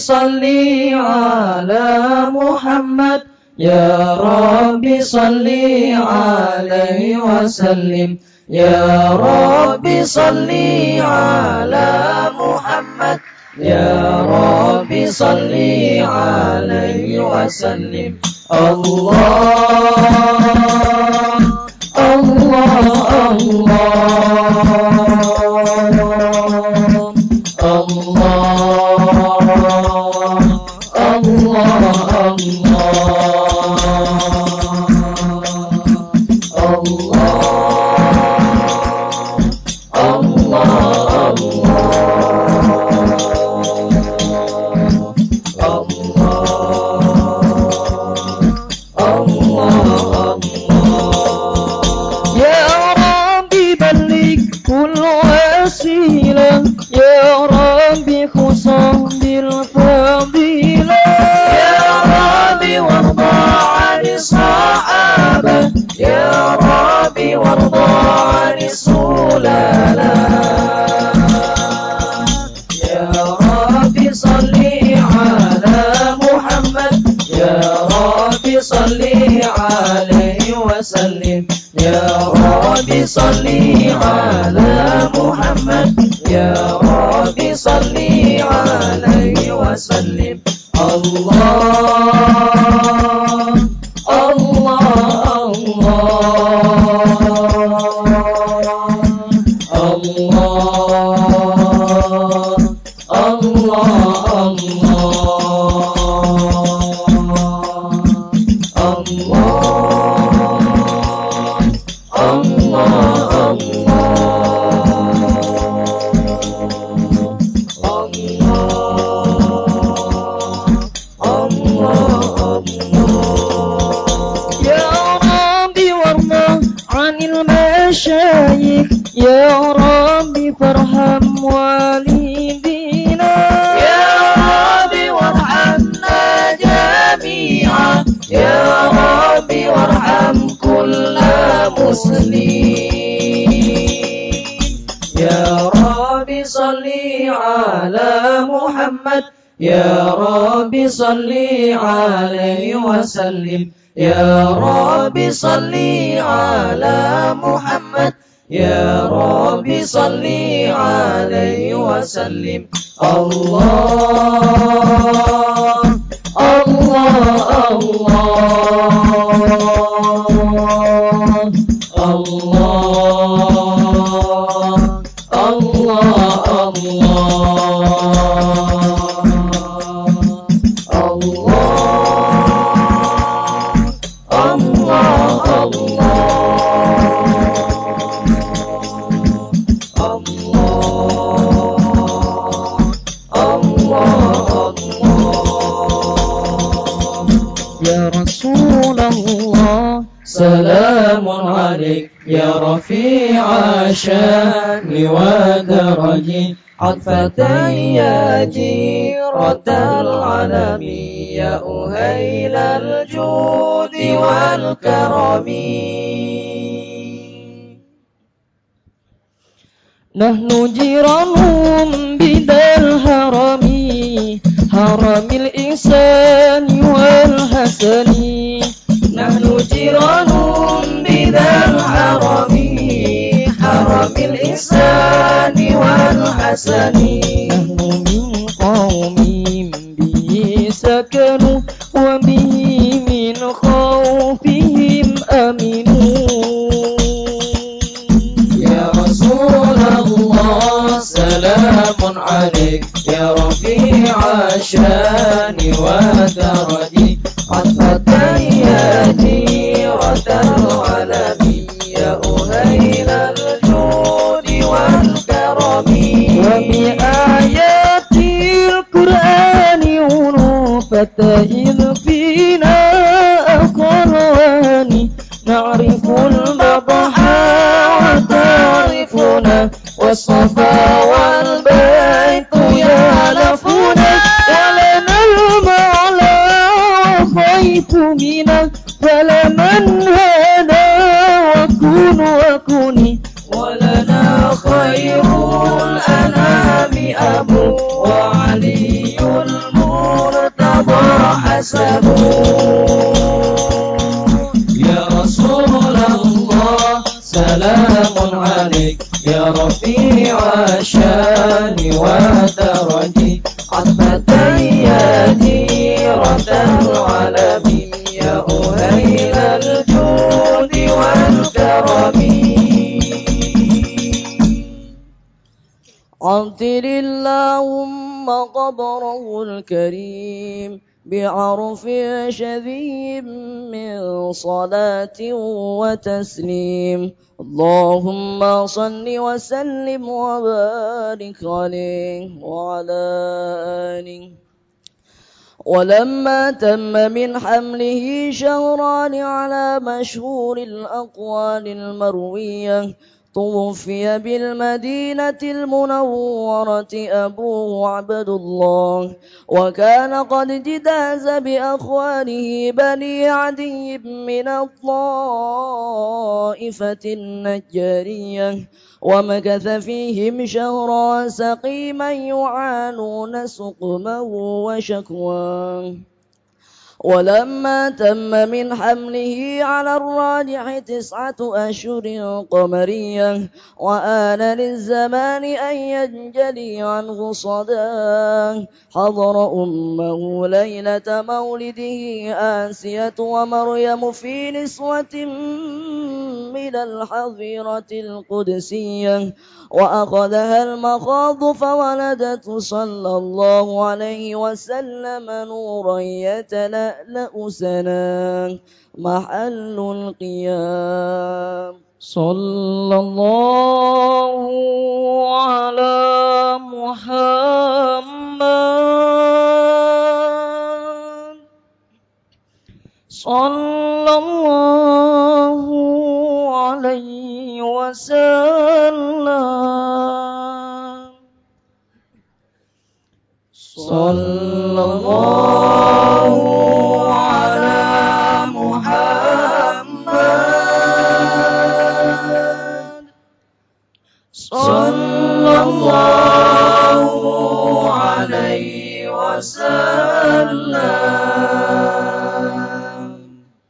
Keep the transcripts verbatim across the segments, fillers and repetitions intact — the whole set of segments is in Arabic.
salli ala Muhammad, ya Rabbi salli alaihi wasallim, ya Rabbi salli ala Muhammad, ya Rabbi salli alaihi wasallim. Allah, Allah, salli ala Muhammad, ya Rabbi salli alaihi wasallim. Allah, Allah, Allah, Allah, ya Rabbi farham walidina, ya Rabbi warhamna jami'an, ya Rabbi warham kulla muslim. Ya Rabbi salli ala Muhammad, ya Rabbi salli alaihi wasallim, ya Rabbi salli ala Muhammad, ya Rabbi salli alaihi wasallim. Allah, Allah, Allah, Allah, salamun alaik ya rafi'a syani wa daraji, atfatan ya jiratal alami, ya uhailal judi wal karami. Nahnu jiranum bidal harami, haramil ihsani wal hasani. Nahnu jiranum bidal harami, haramil ihsani wal hasani. Nahnu min qawmin bihi sakanu, wa bihi min khawfihim aminu. Ya Rasulullah salamun alaik, ya rafi'a syani wa daraji, atfatan ya jiratal alami, ya uhailal judi wal karami. Wa bi ayatil Qur'ani unufatahin fina aqrani, na'riful madaha wa ta'rifuna, was-safa wal baitu yalafuna, walana al-ma'la wa khayfu mina, falaman hada wa kun wa kuni, walana khairul anami abu wa aliyul يحسبون. يا رسول الله سلام عليك يا رفيع الشان والدرج عتبة يديرة العلم يا أهيل الجود والكرم. عطر اللهم قبره الكريم بعرف شذيب من صلاة وتسليم. اللهم صل وسلم وبارك عليه وعلى آله. ولما تم من حمله شهران على مشهور الأقوال المروية توفي بالمدينة المنورة أبوه عبد الله، وكان قد اجتاز بأخوانه بني عدي من الطائفة النجارية، ومكث فيهم شهرا سقيما يعانون سقما وشكواه. ولما تم من حمله على الراجح تسعة أشهر قمرية وآن للزمان أن ينجلي عنه صداه، حضر أمه ليلة مولده آسية ومريم في نسوة من الحظيرة القدسية، وأخذها المخاض فولدت صلى الله عليه وسلم نورا يتلألأ سناه محل القيام. صلى الله على محمد صلى الله عليه وسلم. صلى الله على محمد صلى الله عليه وسلم.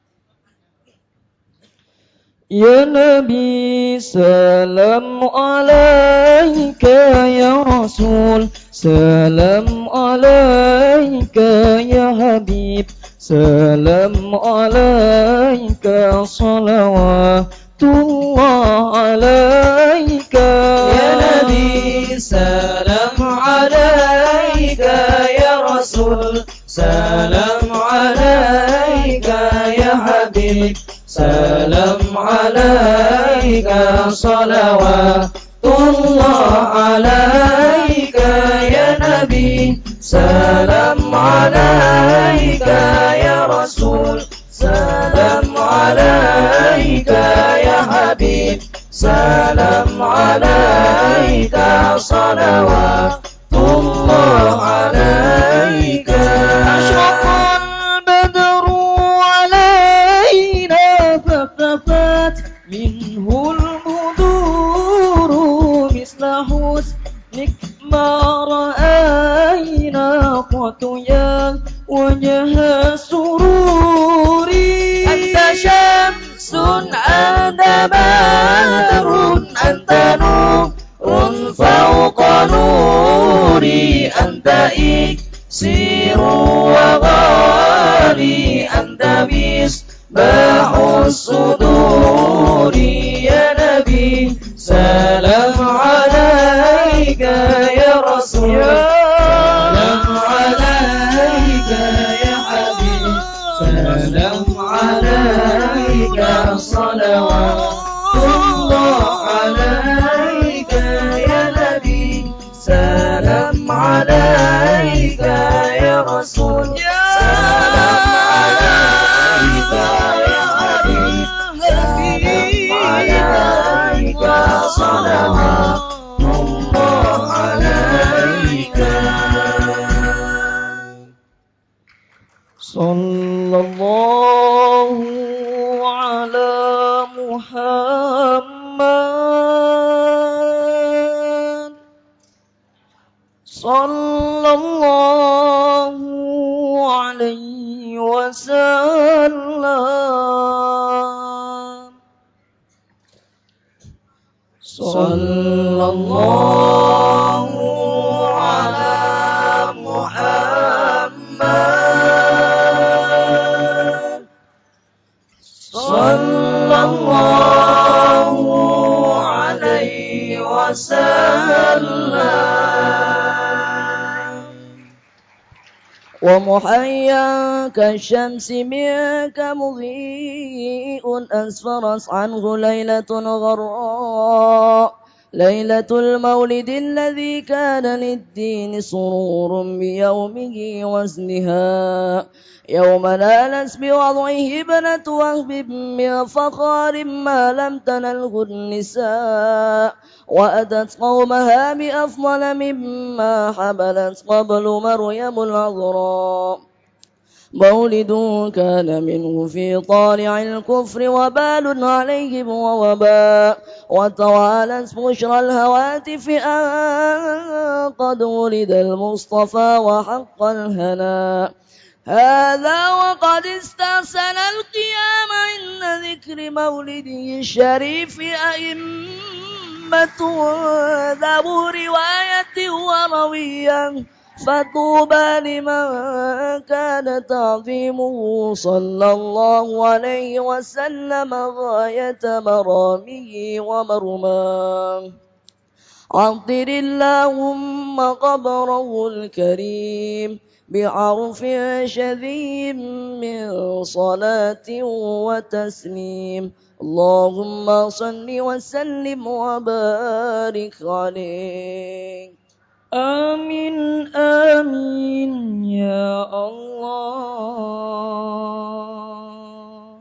يا نبي سلام عليك يا رسول سلام عليك يا حبيب سلام عليك صلوات الله عليك يا نبي سلام عليك يا رسول سلام عليك يا حبيب سلام عليك صلوات الله عليك يا نبي سلام عليك يا رسول سلام عليك يا حبيب سلام عليك صلوات الله عليك. أشرق البدر علينا فاختفت منه البدور مثل حسنك ما رأينا قط يا وجه السرور. أنت شمس أنت بدر أنت نور فوق نوري أنت إكسير وغالي أنت مصباح الصدور يا نبي سلام عليك يا رسول سلام عليك يا حبيب سلام عليك صلوات الله عليك يا نبي سلام عليك يا رسول سلام عليك يا حبيب سلام عليك صلوات الله عليك. صلى الله على محمد صلى الله عليه Sallallahu ala Muhammad. Sallallahu alaihi wasallam. ومحيا كالشمس منك مضيء أسفرت عنه ليلة غراء ليلة المولد الذي كان للدين سرور بيومه وزنها يوم نالت بوضعه ابنة وهب من فخار ما لم تنله النساء وأتت قومها بأفضل مما حملت قبل مريم العذراء مولد كان منه في طالع الكفر وبال عليهم ووباء وتوالت بشرى الهواتف أن قد ولد المصطفى وحق الهناء هذا وقد استحسن القيام عند ذكر مولده الشريف أئمة ذو رواية وروية فطوبى لمن كان تعظيمه صلى الله عليه وسلم غاية مرامه ومرماه عطر اللهم قبره الكريم بعرف شذيم من صلاة وتسليم اللهم صل وسلم وبارك عليه آمين آمين يا الله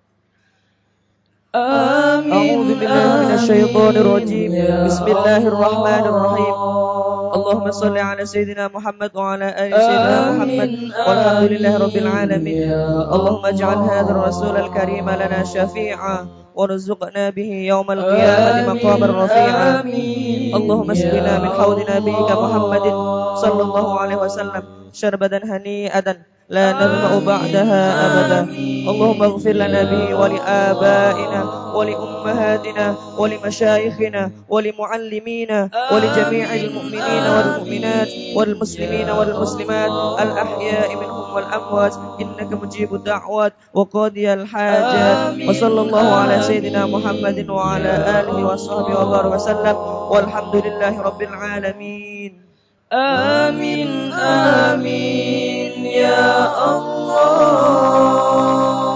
آمين أعوذ بالله من الشيطان الرجيم بسم الله الرحمن الرحيم اللهم صل على سيدنا محمد وعلى آل سيدنا محمد والحمد لله رب العالمين اللهم اجعل هذا الرسول الكريم لنا شفيعا ورزقنا به يوم القيامة مقاما رفيعا اللهم اسقنا من حوض نبيك محمد صلى الله عليه وسلم شربة هنيئة لا نظمأ بعدها أبدا اللهم اغفر لنا به ولآبائنا ولأمهاتنا ولمشايخنا ولمعلمينا ولجميع المؤمنين والمؤمنات والمسلمين والمسلمات الأحياء منهم والأموات إنك مجيب الدعوات وقاضي الحاجات وصلى الله على سيدنا محمد وعلى آله وصحبه وبارك وسلم والحمد لله رب العالمين آمين آمين يا الله